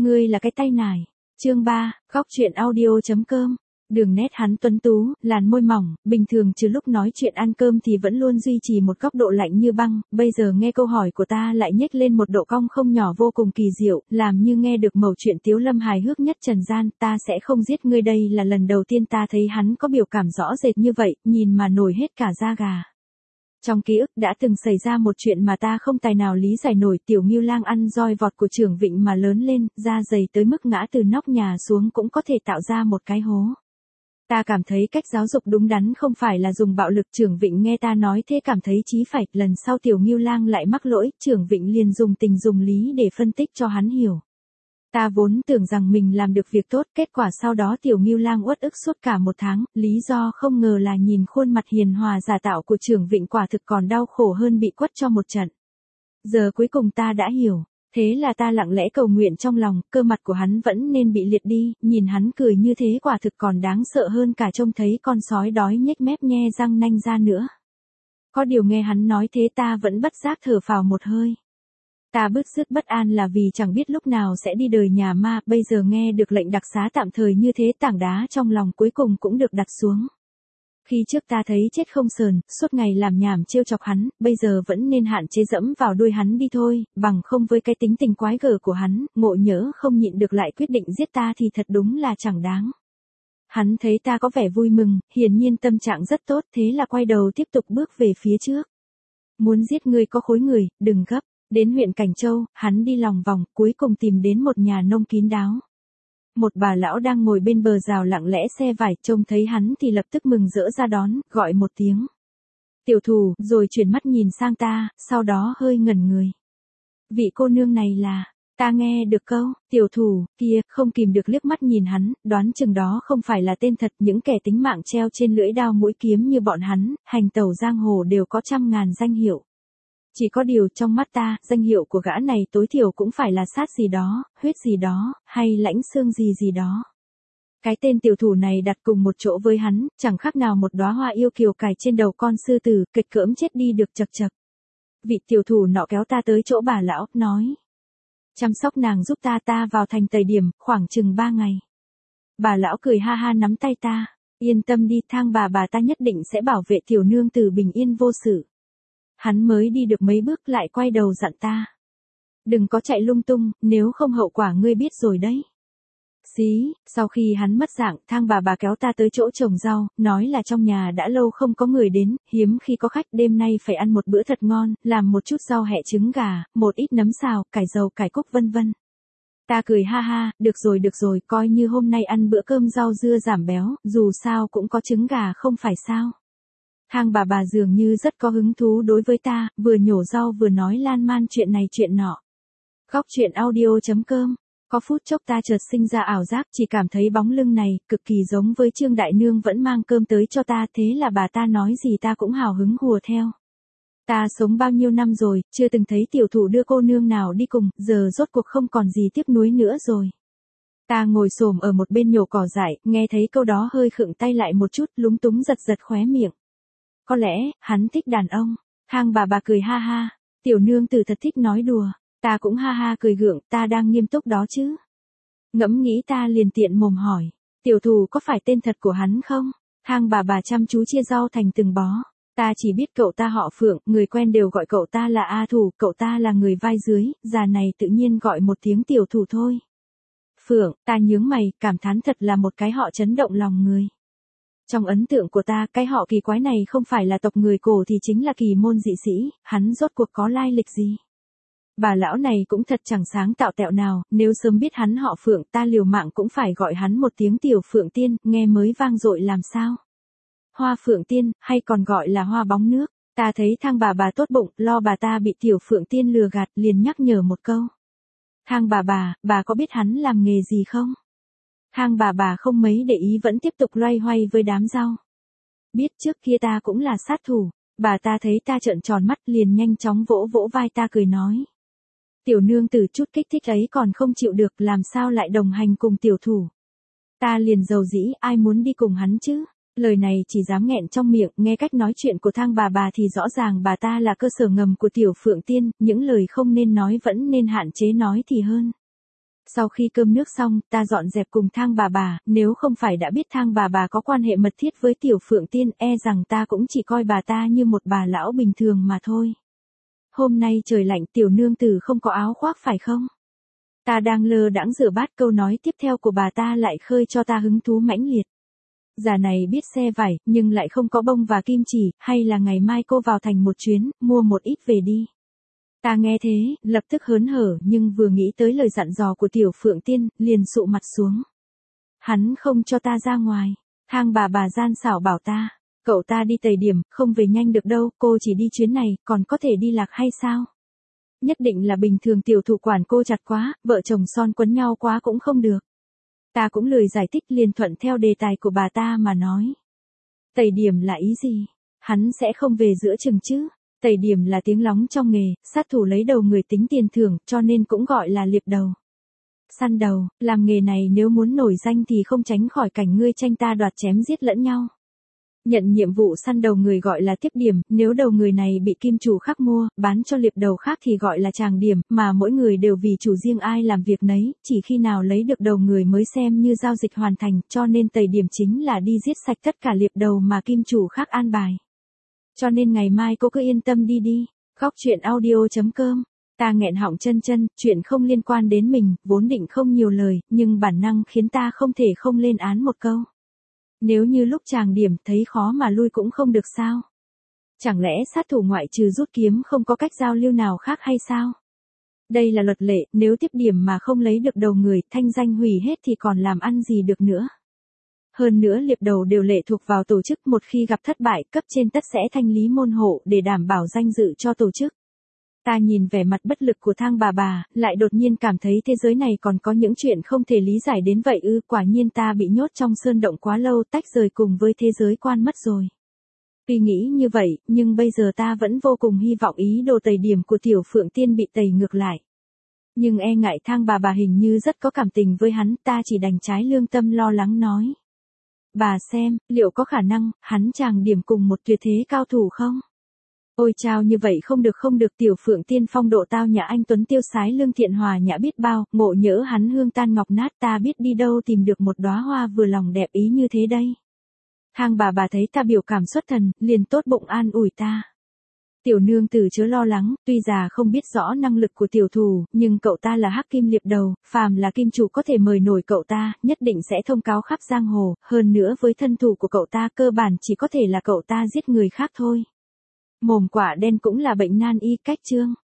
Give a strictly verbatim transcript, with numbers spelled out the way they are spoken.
Ngươi là cái tay nải. Chương ba, góc truyện audio.com. Đường nét hắn tuấn tú, làn môi mỏng, bình thường trừ lúc nói chuyện ăn cơm thì vẫn luôn duy trì một góc độ lạnh như băng, bây giờ nghe câu hỏi của ta lại nhếch lên một độ cong không nhỏ vô cùng kỳ diệu, làm như nghe được mẩu chuyện tiếu lâm hài hước nhất trần gian, ta sẽ không giết ngươi. Đây là lần đầu tiên ta thấy hắn có biểu cảm rõ rệt như vậy, nhìn mà nổi hết cả da gà. Trong ký ức đã từng xảy ra một chuyện mà ta không tài nào lý giải nổi. Tiểu Ngưu Lang ăn roi vọt của Trưởng Vịnh mà lớn lên, da dày tới mức ngã từ nóc nhà xuống cũng có thể tạo ra một cái hố. Ta cảm thấy cách giáo dục đúng đắn không phải là dùng bạo lực. Trưởng Vịnh nghe ta nói thế cảm thấy chí phải, lần sau Tiểu Ngưu Lang lại mắc lỗi, Trưởng Vịnh liền dùng tình dùng lý để phân tích cho hắn hiểu. Ta vốn tưởng rằng mình làm được việc tốt, kết quả sau đó Tiểu Ngưu Lang uất ức suốt cả một tháng, lý do không ngờ là nhìn khuôn mặt hiền hòa giả tạo của Trưởng Vịnh quả thực còn đau khổ hơn bị quất cho một trận. Giờ cuối cùng ta đã hiểu, thế là ta lặng lẽ cầu nguyện trong lòng, cơ mặt của hắn vẫn nên bị liệt đi, nhìn hắn cười như thế quả thực còn đáng sợ hơn cả trông thấy con sói đói nhếch mép nhe răng nanh ra nữa. Có điều nghe hắn nói thế ta vẫn bất giác thở phào một hơi. Ta bứt rứt bất an là vì chẳng biết lúc nào sẽ đi đời nhà ma, bây giờ nghe được lệnh đặc xá tạm thời như thế tảng đá trong lòng cuối cùng cũng được đặt xuống. Khi trước ta thấy chết không sờn, suốt ngày làm nhảm trêu chọc hắn, bây giờ vẫn nên hạn chế dẫm vào đuôi hắn đi thôi, bằng không với cái tính tình quái gở của hắn, ngộ nhỡ không nhịn được lại quyết định giết ta thì thật đúng là chẳng đáng. Hắn thấy ta có vẻ vui mừng, hiển nhiên tâm trạng rất tốt, thế là quay đầu tiếp tục bước về phía trước. Muốn giết ngươi có khối người, đừng gấp. Đến huyện Cảnh Châu, hắn đi lòng vòng, cuối cùng tìm đến một nhà nông kín đáo. Một bà lão đang ngồi bên bờ rào lặng lẽ xe vải, trông thấy hắn thì lập tức mừng rỡ ra đón, gọi một tiếng. Tiểu thù, rồi chuyển mắt nhìn sang ta, sau đó hơi ngẩn người. Vị cô nương này là, ta nghe được câu, tiểu thù, kia, không kìm được liếc mắt nhìn hắn, đoán chừng đó không phải là tên thật. Những kẻ tính mạng treo trên lưỡi đao mũi kiếm như bọn hắn, hành tẩu giang hồ đều có trăm ngàn danh hiệu. Chỉ có điều trong mắt ta, danh hiệu của gã này tối thiểu cũng phải là sát gì đó, huyết gì đó, hay lãnh xương gì gì đó. Cái tên tiểu thủ này đặt cùng một chỗ với hắn, chẳng khác nào một đóa hoa yêu kiều cài trên đầu con sư tử, kịch cỡm chết đi được chật chật. Vị tiểu thủ nọ kéo ta tới chỗ bà lão, nói. Chăm sóc nàng giúp ta ta vào thành thời điểm, khoảng chừng ba ngày. Bà lão cười ha ha nắm tay ta, yên tâm đi, Thang bà bà ta nhất định sẽ bảo vệ tiểu nương tử bình yên vô sự. Hắn mới đi được mấy bước lại quay đầu dặn ta. Đừng có chạy lung tung, nếu không hậu quả ngươi biết rồi đấy. Xí, sau khi hắn mất dạng, Thang bà bà kéo ta tới chỗ trồng rau, nói là trong nhà đã lâu không có người đến, hiếm khi có khách, đêm nay phải ăn một bữa thật ngon, làm một chút rau hẹ trứng gà, một ít nấm xào, cải dầu, cải cúc vân vân. Ta cười ha ha, được rồi được rồi, coi như hôm nay ăn bữa cơm rau dưa giảm béo, dù sao cũng có trứng gà không phải sao. Thang bà bà dường như rất có hứng thú đối với ta, vừa nhổ rau vừa nói lan man chuyện này chuyện nọ. Góc truyện audio.com. Có phút chốc ta chợt sinh ra ảo giác, chỉ cảm thấy bóng lưng này cực kỳ giống với Trương Đại Nương vẫn mang cơm tới cho ta, thế là bà ta nói gì ta cũng hào hứng hùa theo. Ta sống bao nhiêu năm rồi, chưa từng thấy tiểu thủ đưa cô nương nào đi cùng, giờ rốt cuộc không còn gì tiếc nuối nữa rồi. Ta ngồi xổm ở một bên nhổ cỏ dại, nghe thấy câu đó hơi khựng tay lại một chút, lúng túng giật giật khóe miệng. Có lẽ, hắn thích đàn ông. Thang bà bà cười ha ha. Tiểu nương tử thật thích nói đùa. Ta cũng ha ha cười gượng, ta đang nghiêm túc đó chứ. Ngẫm nghĩ ta liền tiện mồm hỏi. Tiểu thù có phải tên thật của hắn không? Thang bà bà chăm chú chia rau thành từng bó. Ta chỉ biết cậu ta họ Phượng, người quen đều gọi cậu ta là A Thủ, cậu ta là người vai dưới, già này tự nhiên gọi một tiếng tiểu thủ thôi. Phượng, ta nhướng mày, cảm thán thật là một cái họ chấn động lòng người. Trong ấn tượng của ta, cái họ kỳ quái này không phải là tộc người cổ thì chính là kỳ môn dị sĩ, hắn rốt cuộc có lai lịch gì. Bà lão này cũng thật chẳng sáng tạo tẹo nào, nếu sớm biết hắn họ Phượng ta liều mạng cũng phải gọi hắn một tiếng tiểu Phượng Tiên, nghe mới vang dội làm sao. Hoa Phượng Tiên, hay còn gọi là hoa bóng nước, ta thấy Thang bà bà tốt bụng, lo bà ta bị tiểu Phượng Tiên lừa gạt, liền nhắc nhở một câu. Thang bà bà, bà có biết hắn làm nghề gì không? Thang bà bà không mấy để ý vẫn tiếp tục loay hoay với đám rau. Biết trước kia ta cũng là sát thủ, bà ta thấy ta trợn tròn mắt liền nhanh chóng vỗ vỗ vai ta cười nói. Tiểu nương tử chút kích thích ấy còn không chịu được, làm sao lại đồng hành cùng tiểu thủ. Ta liền dầu dĩ, ai muốn đi cùng hắn chứ. Lời này chỉ dám nghẹn trong miệng, nghe cách nói chuyện của Thang bà bà thì rõ ràng bà ta là cơ sở ngầm của tiểu Phượng Tiên, những lời không nên nói vẫn nên hạn chế nói thì hơn. Sau khi cơm nước xong, ta dọn dẹp cùng Thang bà bà, nếu không phải đã biết Thang bà bà có quan hệ mật thiết với Tiểu Phượng Tiên, e rằng ta cũng chỉ coi bà ta như một bà lão bình thường mà thôi. Hôm nay trời lạnh, tiểu nương tử không có áo khoác phải không? Ta đang lơ đãng rửa bát, câu nói tiếp theo của bà ta lại khơi cho ta hứng thú mãnh liệt. Già này biết xe vải, nhưng lại không có bông và kim chỉ, hay là ngày mai cô vào thành một chuyến, mua một ít về đi. Ta nghe thế, lập tức hớn hở, nhưng vừa nghĩ tới lời dặn dò của Tiểu Phượng Tiên, liền sụ mặt xuống. Hắn không cho ta ra ngoài. Thang bà bà gian xảo bảo ta, cậu ta đi tẩy điểm, không về nhanh được đâu, cô chỉ đi chuyến này, còn có thể đi lạc hay sao? Nhất định là bình thường tiểu thủ quản cô chặt quá, vợ chồng son quấn nhau quá cũng không được. Ta cũng lười giải thích, liền thuận theo đề tài của bà ta mà nói. Tẩy điểm là ý gì? Hắn sẽ không về giữa chừng chứ? Tẩy điểm là tiếng lóng trong nghề, sát thủ lấy đầu người tính tiền thưởng, cho nên cũng gọi là liệp đầu. Săn đầu, làm nghề này nếu muốn nổi danh thì không tránh khỏi cảnh ngươi tranh ta đoạt chém giết lẫn nhau. Nhận nhiệm vụ săn đầu người gọi là tiếp điểm, nếu đầu người này bị kim chủ khác mua, bán cho liệp đầu khác thì gọi là tràng điểm, mà mỗi người đều vì chủ riêng ai làm việc nấy, chỉ khi nào lấy được đầu người mới xem như giao dịch hoàn thành, cho nên tẩy điểm chính là đi giết sạch tất cả liệp đầu mà kim chủ khác an bài. Cho nên ngày mai cô cứ yên tâm đi đi. Góc truyện audio chấm com. Ta nghẹn họng chân chân, chuyện không liên quan đến mình, vốn định không nhiều lời, nhưng bản năng khiến ta không thể không lên án một câu. Nếu như lúc tràng điểm thấy khó mà lui cũng không được sao? Chẳng lẽ sát thủ ngoại trừ rút kiếm không có cách giao lưu nào khác hay sao? Đây là luật lệ, nếu tiếp điểm mà không lấy được đầu người, thanh danh hủy hết thì còn làm ăn gì được nữa. Hơn nữa liệp đầu đều lệ thuộc vào tổ chức, một khi gặp thất bại, cấp trên tất sẽ thanh lý môn hộ để đảm bảo danh dự cho tổ chức. Ta nhìn vẻ mặt bất lực của Thang bà bà, lại đột nhiên cảm thấy thế giới này còn có những chuyện không thể lý giải đến vậy ư, quả nhiên ta bị nhốt trong sơn động quá lâu, tách rời cùng với thế giới quan mất rồi. Tuy nghĩ như vậy, nhưng bây giờ ta vẫn vô cùng hy vọng ý đồ tẩy điểm của Tiểu Phượng Tiên bị tẩy ngược lại. Nhưng e ngại Thang bà bà hình như rất có cảm tình với hắn, ta chỉ đành trái lương tâm lo lắng nói. Bà xem, liệu có khả năng, hắn tràng điểm cùng một tuyệt thế cao thủ không? Ôi chao, như vậy không được không được, Tiểu Phượng Tiên phong độ tao nhã anh tuấn tiêu sái lương thiện hòa nhã biết bao, ngộ nhỡ hắn hương tan ngọc nát, ta biết đi đâu tìm được một đóa hoa vừa lòng đẹp ý như thế đây. Thang bà bà thấy ta biểu cảm xuất thần, liền tốt bụng an ủi ta. Tiểu nương tử chớ lo lắng, tuy già không biết rõ năng lực của tiểu thủ, nhưng cậu ta là hắc kim liệp đầu, phàm là kim chủ có thể mời nổi cậu ta, nhất định sẽ thông cáo khắp giang hồ, hơn nữa với thân thủ của cậu ta cơ bản chỉ có thể là cậu ta giết người khác thôi. Mồm quả đen cũng là bệnh nan y, cách chương.